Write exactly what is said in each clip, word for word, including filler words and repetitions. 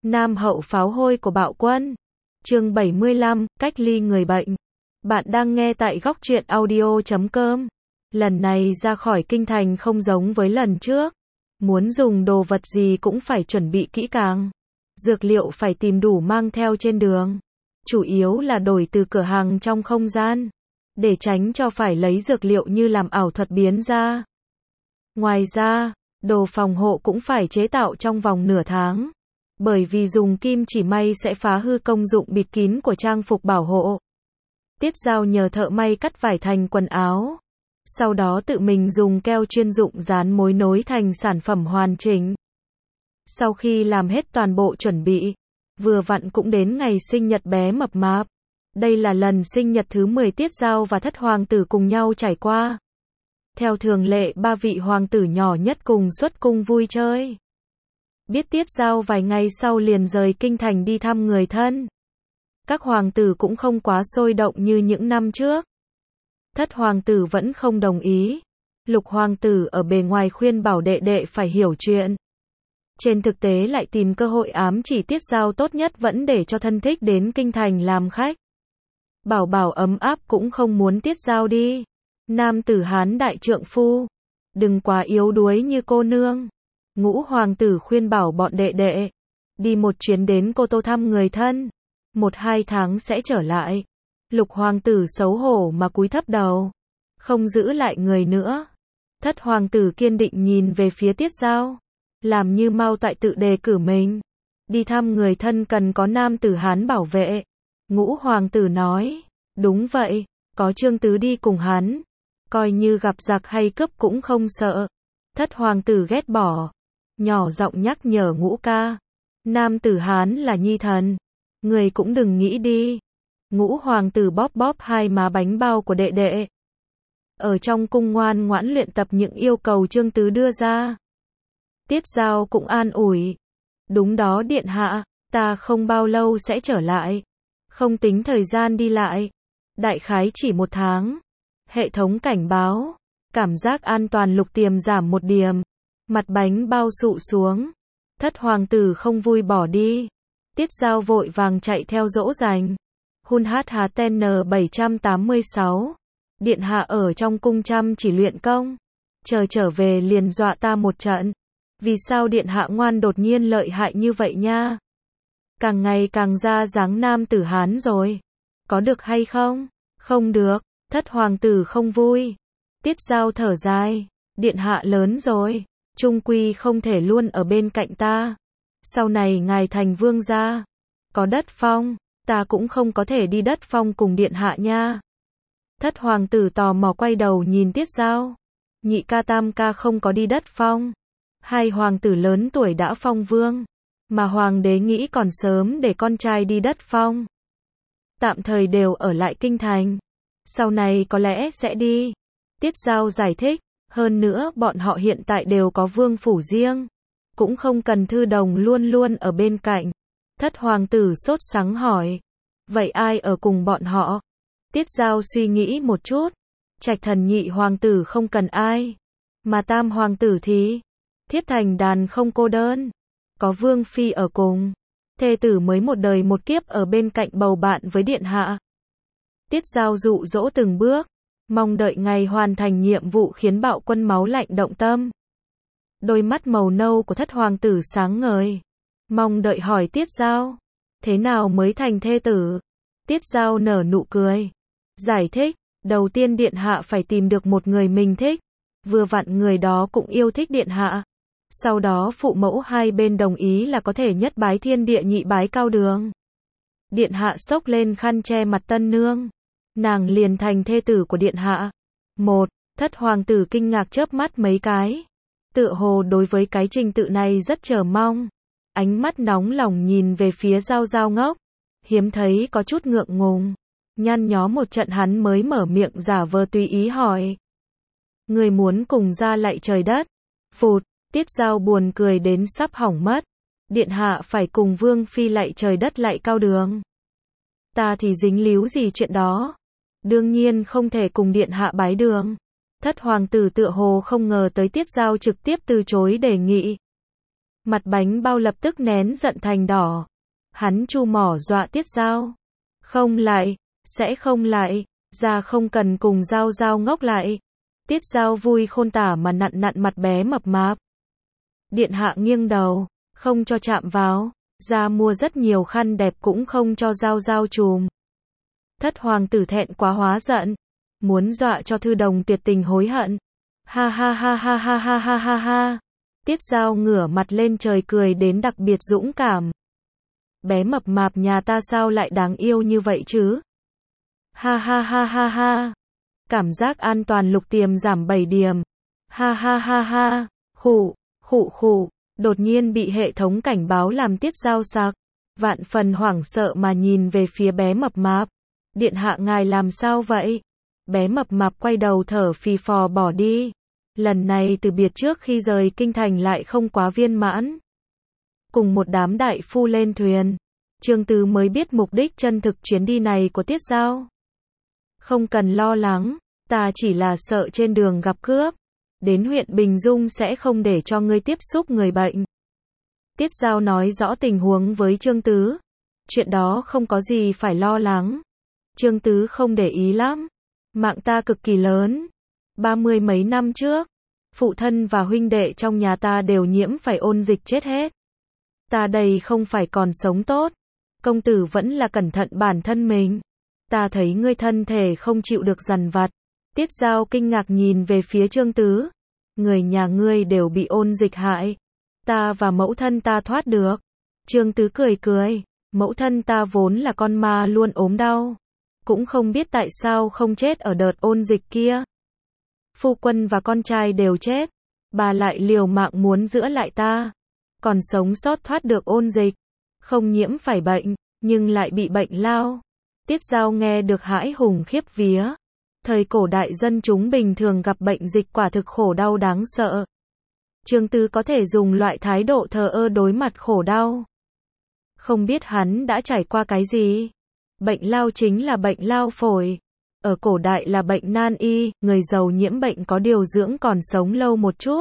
Nam hậu pháo hôi của bạo quân. Chương bảy mươi lăm, cách ly người bệnh. Bạn đang nghe tại góc truyện audio chấm com. Lần này ra khỏi kinh thành không giống với lần trước. Muốn dùng đồ vật gì cũng phải chuẩn bị kỹ càng. Dược liệu phải tìm đủ mang theo trên đường. Chủ yếu là đổi từ cửa hàng trong không gian. Để tránh cho phải lấy dược liệu như làm ảo thuật biến ra. Ngoài ra, đồ phòng hộ cũng phải chế tạo trong vòng nửa tháng. Bởi vì dùng kim chỉ may sẽ phá hư công dụng bịt kín của trang phục bảo hộ. Tiết Dao nhờ thợ may cắt vải thành quần áo. Sau đó tự mình dùng keo chuyên dụng dán mối nối thành sản phẩm hoàn chỉnh. Sau khi làm hết toàn bộ chuẩn bị, vừa vặn cũng đến ngày sinh nhật bé mập mạp. Đây là lần sinh nhật thứ mười Tiết Dao và thất hoàng tử cùng nhau trải qua. Theo thường lệ ba vị hoàng tử nhỏ nhất cùng xuất cung vui chơi. Biết Tiết Dao vài ngày sau liền rời kinh thành đi thăm người thân. Các hoàng tử cũng không quá sôi động như những năm trước. Thất hoàng tử vẫn không đồng ý. Lục hoàng tử ở bề ngoài khuyên bảo đệ đệ phải hiểu chuyện. Trên thực tế lại tìm cơ hội ám chỉ Tiết Dao tốt nhất vẫn để cho thân thích đến kinh thành làm khách. Bảo bảo ấm áp cũng không muốn Tiết Dao đi. Nam tử Hán đại trượng phu. Đừng quá yếu đuối như cô nương. Ngũ hoàng tử khuyên bảo bọn đệ đệ. Đi một chuyến đến Cô Tô thăm người thân. Một hai tháng sẽ trở lại. Lục hoàng tử xấu hổ mà cúi thấp đầu. Không giữ lại người nữa. Thất hoàng tử kiên định nhìn về phía Tiết Dao. Làm như Mao Toại tự đề cử mình. Đi thăm người thân cần có nam tử Hán bảo vệ. Ngũ hoàng tử nói. Đúng vậy, có Trương Tứ đi cùng hắn. Coi như gặp giặc hay cướp cũng không sợ. Thất hoàng tử ghét bỏ. Nhỏ giọng nhắc nhở Ngũ ca. Nam tử Hán là nhi thần. Người cũng đừng nghĩ đi. Ngũ hoàng tử bóp bóp hai má bánh bao của đệ đệ. Ở trong cung ngoan ngoãn luyện tập những yêu cầu Trương Tứ đưa ra. Tiết Dao cũng an ủi. Đúng đó điện hạ, ta không bao lâu sẽ trở lại. Không tính thời gian đi lại. Đại khái chỉ một tháng. Hệ thống cảnh báo. Cảm giác an toàn lục tiềm giảm một điểm. Mặt bánh bao sụ xuống. Thất hoàng tử không vui bỏ đi. Tiết Dao vội vàng chạy theo dỗ dành. Hun hát há ten en bảy trăm tám mươi sáu. Điện hạ ở trong cung chăm chỉ luyện công. Chờ trở về liền dọa ta một trận. Vì sao điện hạ ngoan đột nhiên lợi hại như vậy nha? Càng ngày càng ra dáng nam tử Hán rồi. Có được hay không? Không được. Thất hoàng tử không vui. Tiết Dao thở dài. Điện hạ lớn rồi. Trung quy không thể luôn ở bên cạnh ta. Sau này ngài thành vương gia. Có đất phong. Ta cũng không có thể đi đất phong cùng điện hạ nha. Thất hoàng tử tò mò quay đầu nhìn Tiết Dao. Nhị ca tam ca không có đi đất phong. Hai hoàng tử lớn tuổi đã phong vương. Mà hoàng đế nghĩ còn sớm để con trai đi đất phong. Tạm thời đều ở lại kinh thành. Sau này có lẽ sẽ đi. Tiết Dao giải thích. Hơn nữa bọn họ hiện tại đều có vương phủ riêng. Cũng không cần thư đồng luôn luôn ở bên cạnh. Thất hoàng tử sốt sắng hỏi. Vậy ai ở cùng bọn họ? Tiết Dao suy nghĩ một chút. Trạch thần nhị hoàng tử không cần ai. Mà tam hoàng tử thì. Thiếp thành đàn không cô đơn. Có vương phi ở cùng. Thê tử mới một đời một kiếp ở bên cạnh bầu bạn với điện hạ. Tiết Dao dụ dỗ từng bước. Mong đợi ngày hoàn thành nhiệm vụ khiến bạo quân máu lạnh động tâm. Đôi mắt màu nâu của thất hoàng tử sáng ngời. Mong đợi hỏi Tiết Dao. Thế nào mới thành thê tử? Tiết Dao nở nụ cười. Giải thích. Đầu tiên điện hạ phải tìm được một người mình thích. Vừa vặn người đó cũng yêu thích điện hạ. Sau đó phụ mẫu hai bên đồng ý là có thể nhất bái thiên địa nhị bái cao đường. Điện hạ xốc lên khăn che mặt tân nương. Nàng liền thành thê tử của điện hạ. Một, thất hoàng tử kinh ngạc chớp mắt mấy cái. Tựa hồ đối với cái trình tự này rất chờ mong. Ánh mắt nóng lòng nhìn về phía Dao Dao ngốc. Hiếm thấy có chút ngượng ngùng. Nhăn nhó một trận hắn mới mở miệng giả vờ tùy ý hỏi. Người muốn cùng ra lạy trời đất. Phụt, Tiết Dao buồn cười đến sắp hỏng mất. Điện hạ phải cùng vương phi lạy trời đất lạy cao đường. Ta thì dính líu gì chuyện đó. Đương nhiên không thể cùng điện hạ bái đường. Thất hoàng tử tựa hồ không ngờ tới Tiết Dao trực tiếp từ chối đề nghị. Mặt bánh bao lập tức nén giận thành đỏ. Hắn chu mỏ dọa Tiết Dao. Không lại, sẽ không lại, ra không cần cùng Dao Dao ngốc lại. Tiết Dao vui khôn tả mà nặn nặn mặt bé mập mạp. Điện hạ nghiêng đầu, không cho chạm vào, ra mua rất nhiều khăn đẹp cũng không cho Dao Dao chùm. Thất hoàng tử thẹn quá hóa giận, muốn dọa cho Thư Đồng tuyệt tình hối hận. Ha ha ha ha ha ha ha ha ha. Tiết Dao ngửa mặt lên trời cười đến đặc biệt dũng cảm. Bé mập mạp nhà ta sao lại đáng yêu như vậy chứ? Ha ha ha ha ha. Cảm giác an toàn lục tiềm giảm bảy điểm. Ha ha ha ha. Khụ, khụ khụ. Đột nhiên bị hệ thống cảnh báo làm Tiết Dao sặc. Vạn phần hoảng sợ mà nhìn về phía bé mập mạp. Điện hạ ngài làm sao vậy? Bé mập mạp quay đầu thở phì phò bỏ đi. Lần này từ biệt trước khi rời kinh thành lại không quá viên mãn. Cùng một đám đại phu lên thuyền. Trương Tứ mới biết mục đích chân thực chuyến đi này của Tiết Dao. Không cần lo lắng, ta chỉ là sợ trên đường gặp cướp. Đến huyện Bình Dung sẽ không để cho ngươi tiếp xúc người bệnh. Tiết Dao nói rõ tình huống với Trương Tứ. Chuyện đó không có gì phải lo lắng. Trương Tứ không để ý lắm. Mạng ta cực kỳ lớn. Ba mươi mấy năm trước, phụ thân và huynh đệ trong nhà ta đều nhiễm phải ôn dịch chết hết. Ta đây không phải còn sống tốt. Công tử vẫn là cẩn thận bản thân mình. Ta thấy ngươi thân thể không chịu được dằn vặt. Tiết Dao kinh ngạc nhìn về phía Trương Tứ. Người nhà ngươi đều bị ôn dịch hại. Ta và mẫu thân ta thoát được. Trương Tứ cười cười. Mẫu thân ta vốn là con ma luôn ốm đau. Cũng không biết tại sao không chết ở đợt ôn dịch kia. Phu quân và con trai đều chết. Bà lại liều mạng muốn giữ lại ta. Còn sống sót thoát được ôn dịch. Không nhiễm phải bệnh, nhưng lại bị bệnh lao. Tiết Dao nghe được hãi hùng khiếp vía. Thời cổ đại dân chúng bình thường gặp bệnh dịch quả thực khổ đau đáng sợ. Trương Tứ có thể dùng loại thái độ thờ ơ đối mặt khổ đau. Không biết hắn đã trải qua cái gì. Bệnh lao chính là bệnh lao phổi. Ở cổ đại là bệnh nan y, người giàu nhiễm bệnh có điều dưỡng còn sống lâu một chút.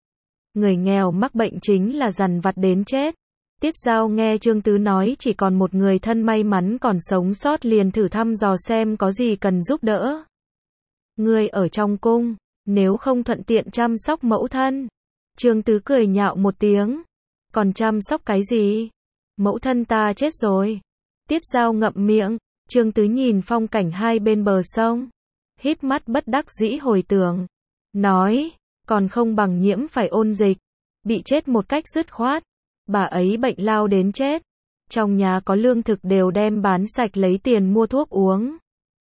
Người nghèo mắc bệnh chính là dằn vặt đến chết. Tiết Dao nghe Trương Tứ nói chỉ còn một người thân may mắn còn sống sót liền thử thăm dò xem có gì cần giúp đỡ. Ngươi ở trong cung, nếu không thuận tiện chăm sóc mẫu thân. Trương Tứ cười nhạo một tiếng. Còn chăm sóc cái gì? Mẫu thân ta chết rồi. Tiết Dao ngậm miệng. Trương Tứ nhìn phong cảnh hai bên bờ sông. Híp mắt bất đắc dĩ hồi tưởng. Nói, còn không bằng nhiễm phải ôn dịch. Bị chết một cách dứt khoát. Bà ấy bệnh lao đến chết. Trong nhà có lương thực đều đem bán sạch lấy tiền mua thuốc uống.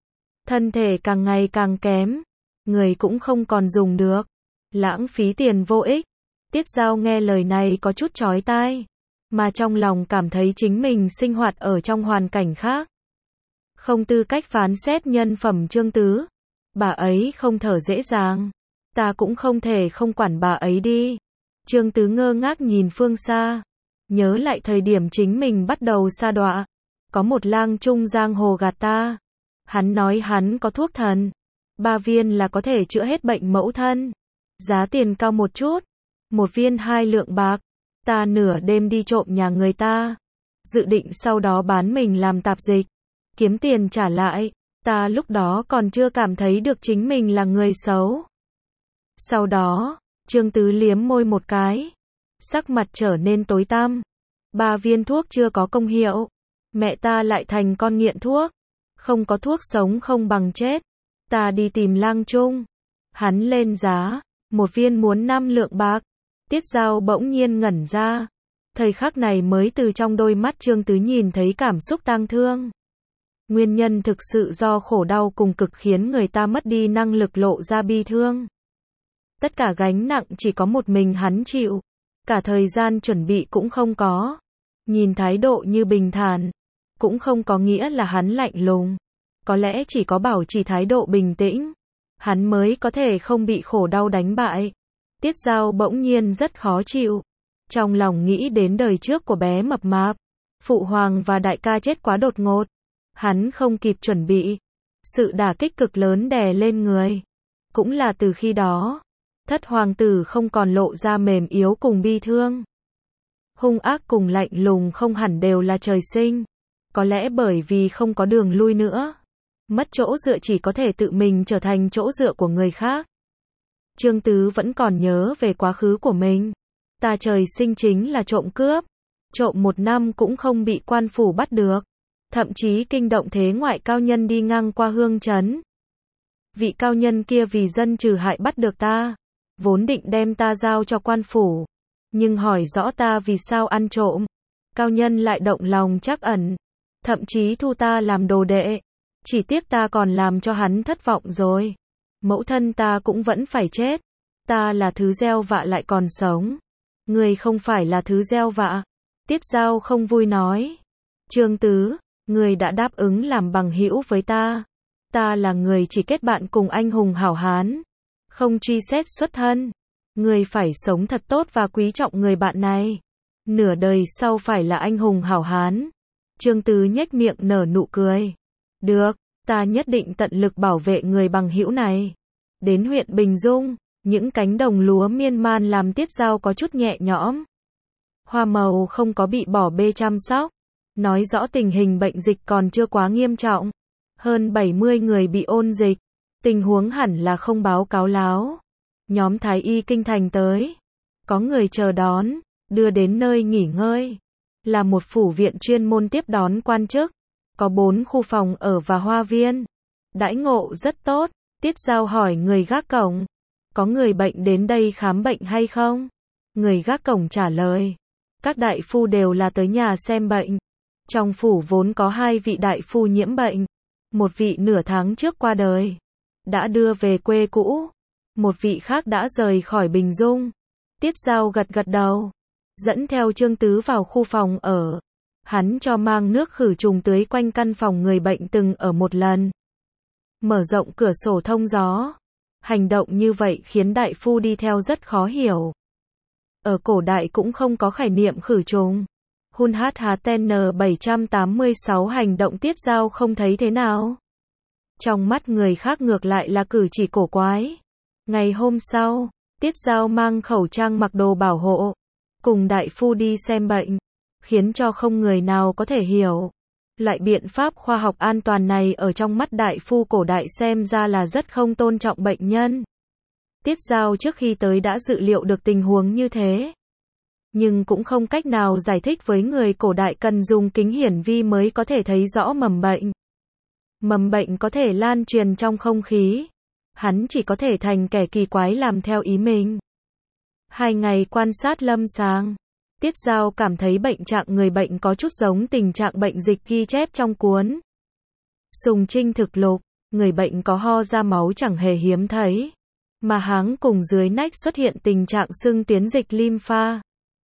Thân thể càng ngày càng kém. Người cũng không còn dùng được. Lãng phí tiền vô ích. Tiết Dao nghe lời này có chút chói tai. Mà trong lòng cảm thấy chính mình sinh hoạt ở trong hoàn cảnh khác. Không tư cách phán xét nhân phẩm Trương Tứ. Bà ấy không thở dễ dàng. Ta cũng không thể không quản bà ấy đi. Trương Tứ ngơ ngác nhìn phương xa. Nhớ lại thời điểm chính mình bắt đầu sa đọa. Có một lang trung giang hồ gạt ta. Hắn nói hắn có thuốc thần. Ba viên là có thể chữa hết bệnh mẫu thân. Giá tiền cao một chút. Một viên hai lượng bạc. Ta nửa đêm đi trộm nhà người ta. Dự định sau đó bán mình làm tạp dịch. Kiếm tiền trả lại. Ta lúc đó còn chưa cảm thấy được chính mình là người xấu. Sau đó, Trương Tứ liếm môi một cái. Sắc mặt trở nên tối tăm. Ba viên thuốc chưa có công hiệu. Mẹ ta lại thành con nghiện thuốc. Không có thuốc sống không bằng chết. Ta đi tìm lang trung. Hắn lên giá. Một viên muốn năm lượng bạc. Tiết Dao bỗng nhiên ngẩn ra. Thời khắc này mới từ trong đôi mắt Trương Tứ nhìn thấy cảm xúc tang thương. Nguyên nhân thực sự do khổ đau cùng cực khiến người ta mất đi năng lực lộ ra bi thương. Tất cả gánh nặng chỉ có một mình hắn chịu. Cả thời gian chuẩn bị cũng không có. Nhìn thái độ như bình thản. Cũng không có nghĩa là hắn lạnh lùng. Có lẽ chỉ có bảo trì thái độ bình tĩnh. Hắn mới có thể không bị khổ đau đánh bại. Tiết Dao bỗng nhiên rất khó chịu. Trong lòng nghĩ đến đời trước của bé mập mạp. Phụ hoàng và đại ca chết quá đột ngột. Hắn không kịp chuẩn bị. Sự đả kích cực lớn đè lên người. Cũng là từ khi đó. Thất hoàng tử không còn lộ ra mềm yếu cùng bi thương. Hung ác cùng lạnh lùng không hẳn đều là trời sinh. Có lẽ bởi vì không có đường lui nữa. Mất chỗ dựa chỉ có thể tự mình trở thành chỗ dựa của người khác. Trương Tứ vẫn còn nhớ về quá khứ của mình. Ta trời sinh chính là trộm cướp. Trộm một năm cũng không bị quan phủ bắt được. Thậm chí kinh động thế ngoại cao nhân đi ngang qua hương trấn. Vị cao nhân kia vì dân trừ hại bắt được ta. Vốn định đem ta giao cho quan phủ. Nhưng hỏi rõ ta vì sao ăn trộm. Cao nhân lại động lòng trắc ẩn. Thậm chí thu ta làm đồ đệ. Chỉ tiếc ta còn làm cho hắn thất vọng rồi. Mẫu thân ta cũng vẫn phải chết. Ta là thứ gieo vạ lại còn sống. Người không phải là thứ gieo vạ. Tiết Giao không vui nói. Trương Tứ, người đã đáp ứng làm bằng hữu với ta. Ta là người chỉ kết bạn cùng anh hùng hảo hán. Không truy xét xuất thân. Người phải sống thật tốt và quý trọng người bạn này. Nửa đời sau phải là anh hùng hảo hán. Trương Tứ nhếch miệng nở nụ cười. Được, ta nhất định tận lực bảo vệ người bằng hữu này. Đến huyện Bình Dung, những cánh đồng lúa miên man làm Tiết Giao có chút nhẹ nhõm. Hoa màu không có bị bỏ bê chăm sóc. Nói rõ tình hình bệnh dịch còn chưa quá nghiêm trọng. Hơn bảy mươi người bị ôn dịch. Tình huống hẳn là không báo cáo láo. Nhóm Thái y kinh thành tới. Có người chờ đón, đưa đến nơi nghỉ ngơi. Là một phủ viện chuyên môn tiếp đón quan chức. Có bốn khu phòng ở và hoa viên. Đãi ngộ rất tốt. Tiết Giao hỏi người gác cổng. Có người bệnh đến đây khám bệnh hay không? Người gác cổng trả lời. Các đại phu đều là tới nhà xem bệnh. Trong phủ vốn có hai vị đại phu nhiễm bệnh. Một vị nửa tháng trước qua đời. Đã đưa về quê cũ. Một vị khác đã rời khỏi Bình Dung. Tiết Giao gật gật đầu. Dẫn theo Trương Tứ vào khu phòng ở. Hắn cho mang nước khử trùng tưới quanh căn phòng người bệnh từng ở một lần. Mở rộng cửa sổ thông gió. Hành động như vậy khiến đại phu đi theo rất khó hiểu. Ở cổ đại cũng không có khải niệm khử trùng. Hun hát hát N bảy trăm tám mươi sáu hành động Tiết Giao không thấy thế nào. Trong mắt người khác ngược lại là cử chỉ cổ quái. Ngày hôm sau, Tiết Giao mang khẩu trang mặc đồ bảo hộ. Cùng đại phu đi xem bệnh. Khiến cho không người nào có thể hiểu. Loại biện pháp khoa học an toàn này ở trong mắt đại phu cổ đại xem ra là rất không tôn trọng bệnh nhân. Tiết Giao trước khi tới đã dự liệu được tình huống như thế. Nhưng cũng không cách nào giải thích với người cổ đại cần dùng kính hiển vi mới có thể thấy rõ mầm bệnh. Mầm bệnh có thể lan truyền trong không khí. Hắn chỉ có thể thành kẻ kỳ quái làm theo ý mình. Hai ngày quan sát lâm sàng. Tiết Giao cảm thấy bệnh trạng người bệnh có chút giống tình trạng bệnh dịch ghi chép trong cuốn Sùng Trinh Thực Lục. Người bệnh có ho ra máu chẳng hề hiếm thấy. Mà háng cùng dưới nách xuất hiện tình trạng sưng tuyến dịch lympha.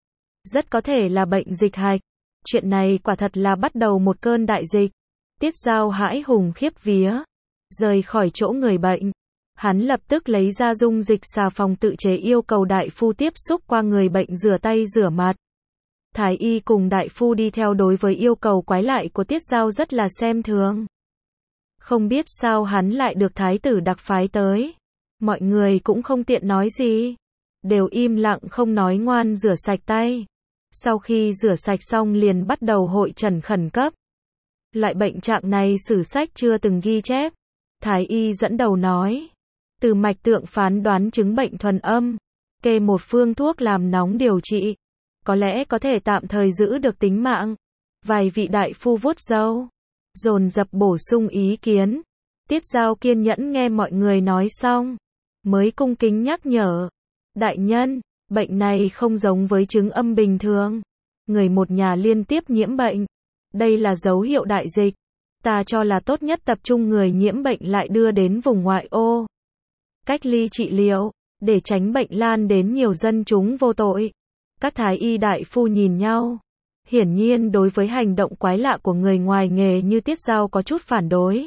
Rất có thể là bệnh dịch hạch. Chuyện này quả thật là bắt đầu một cơn đại dịch. Tiết Giao hãi hùng khiếp vía. Rời khỏi chỗ người bệnh. Hắn lập tức lấy ra dung dịch xà phòng tự chế yêu cầu đại phu tiếp xúc qua người bệnh rửa tay rửa mặt. Thái y cùng đại phu đi theo đối với yêu cầu quái lại của Tiết Giao rất là xem thường. Không biết sao hắn lại được thái tử đặc phái tới. Mọi người cũng không tiện nói gì. Đều im lặng không nói ngoan rửa sạch tay. Sau khi rửa sạch xong liền bắt đầu hội trần khẩn cấp. Loại bệnh trạng này sử sách chưa từng ghi chép. Thái y dẫn đầu nói. Từ mạch tượng phán đoán chứng bệnh thuần âm. Kê một phương thuốc làm nóng điều trị. Có lẽ có thể tạm thời giữ được tính mạng. Vài vị đại phu vuốt râu. Dồn dập bổ sung ý kiến. Tiết Giao kiên nhẫn nghe mọi người nói xong. Mới cung kính nhắc nhở. Đại nhân, bệnh này không giống với chứng âm bình thường. Người một nhà liên tiếp nhiễm bệnh. Đây là dấu hiệu đại dịch. Ta cho là tốt nhất tập trung người nhiễm bệnh lại đưa đến vùng ngoại ô. Cách ly trị liệu, để tránh bệnh lan đến nhiều dân chúng vô tội. Các thái y đại phu nhìn nhau. Hiển nhiên đối với hành động quái lạ của người ngoài nghề như Tiết Giao có chút phản đối.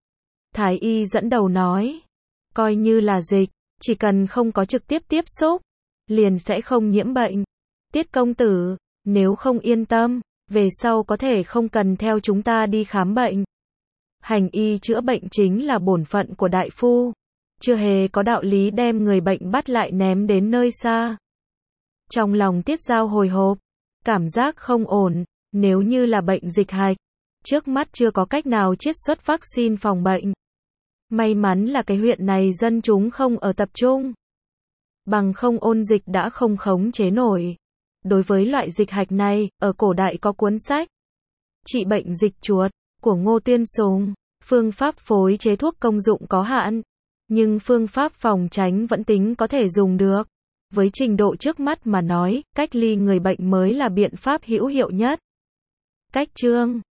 Thái y dẫn đầu nói. Coi như là dịch, chỉ cần không có trực tiếp tiếp xúc, liền sẽ không nhiễm bệnh. Tiết công tử, nếu không yên tâm, về sau có thể không cần theo chúng ta đi khám bệnh. Hành y chữa bệnh chính là bổn phận của đại phu. Chưa hề có đạo lý đem người bệnh bắt lại ném đến nơi xa. Trong lòng Tiết Giao hồi hộp. cảm giác không ổn, nếu như là bệnh dịch hạch. Trước mắt chưa có cách nào chiết xuất vaccine phòng bệnh. May mắn là cái huyện này dân chúng không ở tập trung. Bằng không ôn dịch đã không khống chế nổi. Đối với loại dịch hạch này, ở cổ đại có cuốn sách Trị bệnh dịch chuột của Ngô Tuyên Sùng. Phương pháp phối chế thuốc công dụng có hạn, nhưng phương pháp phòng tránh vẫn tính có thể dùng được. Với trình độ trước mắt mà nói, cách ly người bệnh mới là biện pháp hữu hiệu nhất. Cách chương